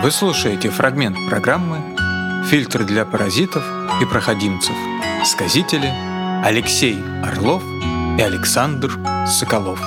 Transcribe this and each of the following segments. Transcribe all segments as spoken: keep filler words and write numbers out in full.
Вы слушаете фрагмент программы «Фильтры для паразитов и проходимцев». Сказители Алексей Орлов и Александр Соколов.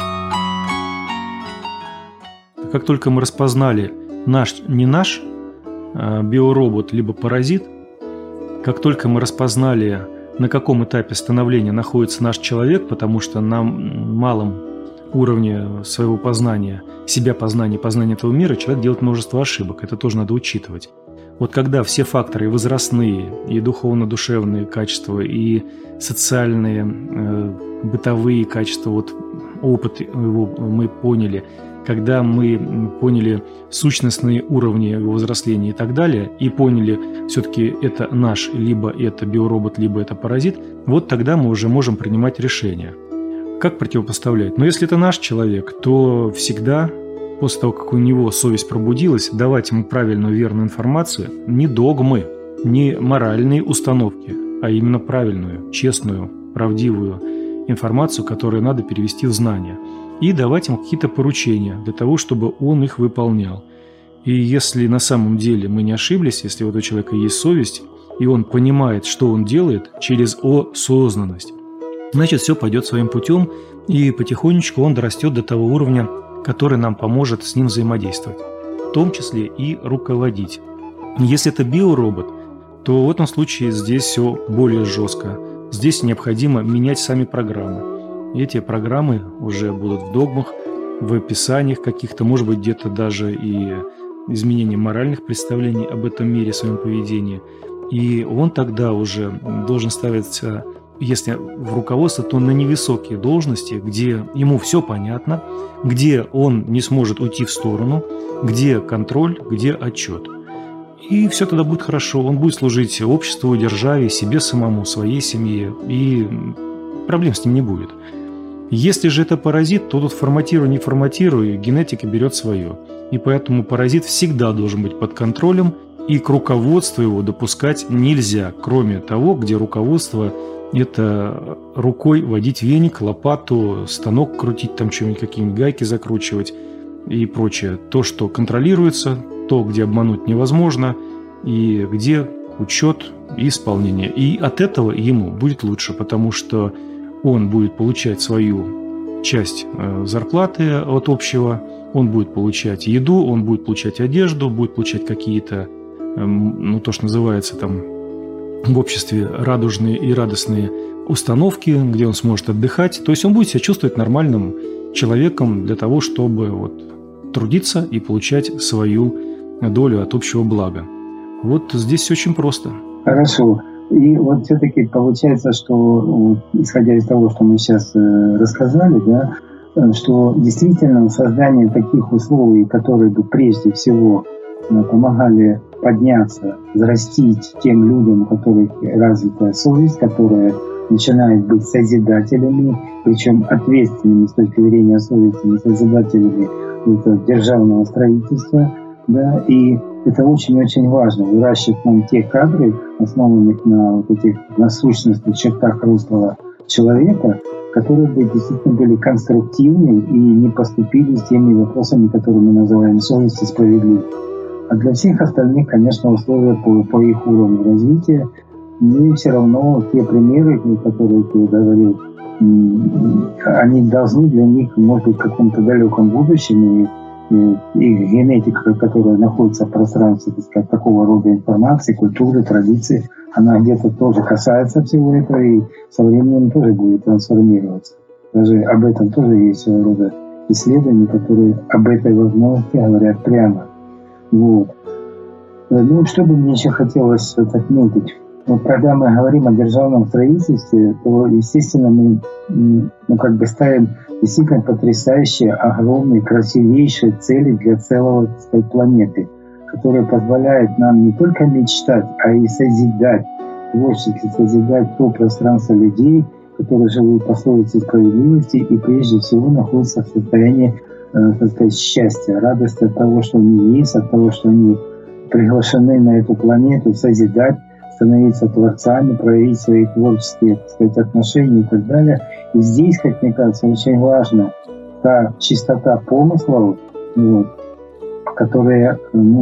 Как только мы распознали наш, не наш биоробот, либо паразит, как только мы распознали, на каком этапе становления находится наш человек, потому что на малом уровне своего познания, себя познания, познания этого мира, человек делает множество ошибок. Это тоже надо учитывать. Вот когда все факторы и возрастные, и духовно-душевные качества, и социальные, э, бытовые качества, вот опыт его мы поняли, когда мы поняли сущностные уровни его взросления и так далее, и поняли, все-таки это наш, либо это биоробот, либо это паразит, вот тогда мы уже можем принимать решения. Как противопоставлять? Но если это наш человек, то всегда, после того, как у него совесть пробудилась, давать ему правильную, верную информацию, не догмы, не моральные установки, а именно правильную, честную, правдивую информацию, которую надо перевести в знания. И давать ему какие-то поручения для того, чтобы он их выполнял. И если на самом деле мы не ошиблись, если у этого человека есть совесть, и он понимает, что он делает через осознанность, значит, все пойдет своим путем, и потихонечку он дорастет до того уровня, который нам поможет с ним взаимодействовать, в том числе и руководить. Если это биоробот, то в этом случае здесь все более жестко. Здесь необходимо менять сами программы. И эти программы уже будут в догмах, в описаниях каких-то, может быть, где-то даже и изменение моральных представлений об этом мире, о своем поведении. И он тогда уже должен ставиться, если в руководство, то на невысокие должности, где ему все понятно, где он не сможет уйти в сторону, где контроль, где отчет. И все тогда будет хорошо. Он будет служить обществу, державе, себе самому, своей семье, и проблем с ним не будет. Если же это паразит, то тут форматируй, не форматируй, генетика берет свое. И поэтому паразит всегда должен быть под контролем, и к руководству его допускать нельзя, кроме того, где руководство – это рукой водить веник, лопату, станок крутить, там что-нибудь, какие-нибудь гайки закручивать и прочее. То, что контролируется, то, где обмануть невозможно, и где учет и исполнение. И от этого ему будет лучше, потому что он будет получать свою часть зарплаты от общего, он будет получать еду, он будет получать одежду, будет получать какие-то, ну, то, что называется там в обществе радужные и радостные установки, где он сможет отдыхать. То есть он будет себя чувствовать нормальным человеком для того, чтобы вот трудиться и получать свою долю от общего блага. Вот здесь все очень просто. Хорошо. И вот все-таки получается, что, исходя из того, что мы сейчас рассказали, да, что действительно создание таких условий, которые бы прежде всего помогали подняться, взрастить тем людям, у которых развитая совесть, которые начинают быть созидателями, причем ответственными с точки зрения совести, созидателями державного строительства, да, и это очень-очень важно, выращивать нам те кадры, основанных на вот этих насущностных чертах взрослого человека, которые бы действительно были конструктивны и не поступили с теми вопросами, которые мы называем совесть и справедливость. А для всех остальных, конечно, условия по, по их уровню развития, но все равно те примеры, которые ты говорил, они должны для них, может быть, в каком-то далеком будущем, и и генетика, которая находится в пространстве, так сказать, такого рода информации, культуры, традиций, она где-то тоже касается всего этого и со временем тоже будет трансформироваться. Даже об этом тоже есть своего рода исследования, которые об этой возможности говорят прямо. Вот. Ну, что бы мне еще хотелось вот отметить. Вот когда мы говорим о державном строительстве, то, естественно, мы ну, как бы ставим действительно потрясающие, огромные, красивейшие цели для целого, так сказать, планеты, которые позволяют нам не только мечтать, а и созидать, творчески созидать то пространство людей, которые живут по совести справедливости и прежде всего находятся в состоянии, э, так сказать, счастья, радости от того, что они есть, от того, что они приглашены на эту планету созидать, становиться творцами, проявить свои творческие, так сказать, отношения и так далее. И здесь, как мне кажется, очень важна та чистота помыслов, вот, которая, ну,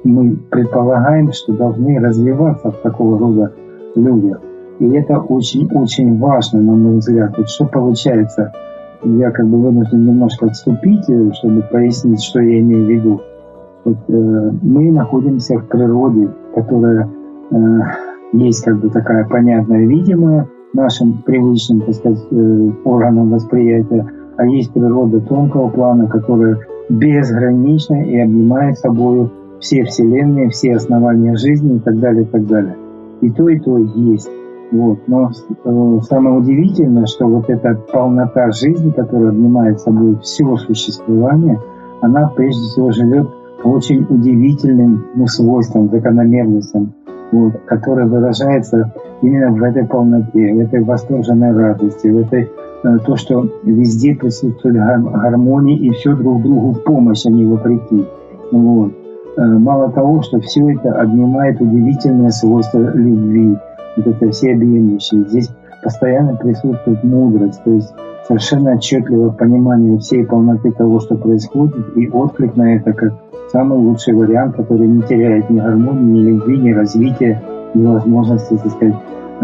мы предполагаем, что должны развиваться в такого рода людях. И это очень-очень важно, на мой взгляд. Вот что получается, я как бы вынужден немножко отступить, чтобы прояснить, что я имею в виду. Вот, э, мы находимся в природе, которая э, есть как бы такая понятная, видимая нашим привычным, так сказать, э, органам восприятия, а есть природа тонкого плана, которая безгранична и обнимает собой все вселенные, все основания жизни и так далее, и так далее. И то, и то есть. Вот. Но э, самое удивительное, что вот эта полнота жизни, которая обнимает собой все существование, она прежде всего живет по очень удивительным ну, свойствам, закономерностям, вот, которые выражаются именно в этой полноте, в этой восторженной радости, в этой э, то, что везде присутствует гармония и все друг другу в помощь, а не вопреки. Вот. Э, мало того, что все это обнимает удивительное свойство любви, вот это всеобъемлющее. Здесь постоянно присутствует мудрость, то есть совершенно отчетливое понимание всей полноты того, что происходит, и отклик на это как самый лучший вариант, который не теряет ни гармонии, ни любви, ни развития, ни возможности, так сказать,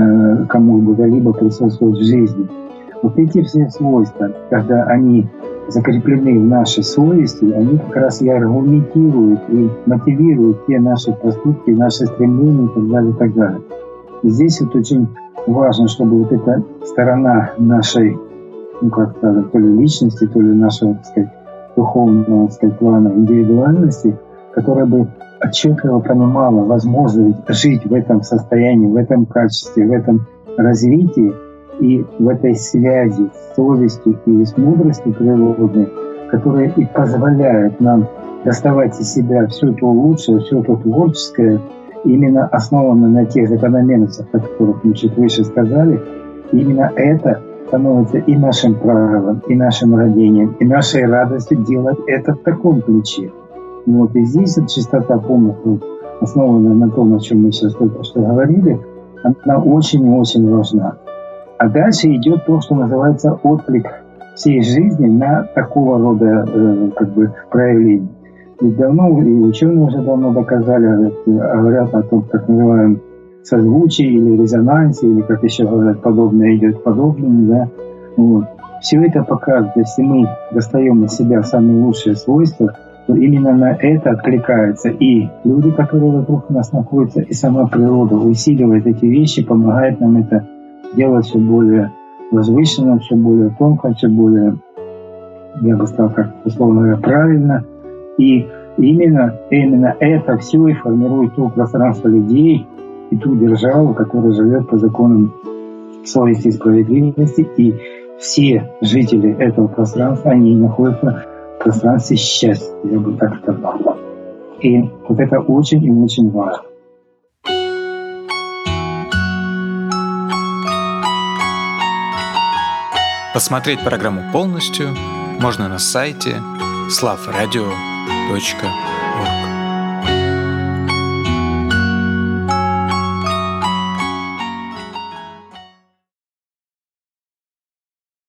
кому бы то либо присутствовать в жизни. Вот эти все свойства, когда они закреплены в нашей совести, они как раз и аргументируют и мотивируют те наши поступки, наши стремления и так далее, и так далее. И здесь вот очень важно, чтобы вот эта сторона нашей, ну как сказать, то ли личности, то ли нашего, так сказать, духовного, так сказать, плана индивидуальности, которая бы отчетливо понимала возможность жить в этом состоянии, в этом качестве, в этом развитии и в этой связи с совестью и с мудростью природной, которая и позволяет нам доставать из себя все то лучшее, все то творческое, именно основано на тех закономерностях, о которых мы чуть выше сказали. Именно это становится и нашим правом, и нашим рождением, и нашей радостью делать это в таком ключе. Вот. И здесь вот чистота помыслов, основанная на том, о чем мы сейчас только что говорили, она очень-очень важна. А дальше идет то, что называется отклик всей жизни на такого рода э, как бы проявления. Ведь давно, и ученые уже давно доказали, говорят о том, так называемом созвучии или резонансе, или, как еще говорят, подобное идет подобным, да. Вот. Все это показывает, если мы достаем из себя самые лучшие свойства, то именно на это откликаются и люди, которые вокруг нас находятся, и сама природа усиливает эти вещи, помогает нам это делать все более возвышенно, все более тонко, все более, я бы сказал, как условно говоря, правильно. И именно, именно это все и формирует то пространство людей и ту державу, которая живет по законам совести и справедливости. И все жители этого пространства, они находятся в пространстве счастья, я бы так сказал. И вот это очень и очень важно. Посмотреть программу полностью можно на сайте слав радио точка орг.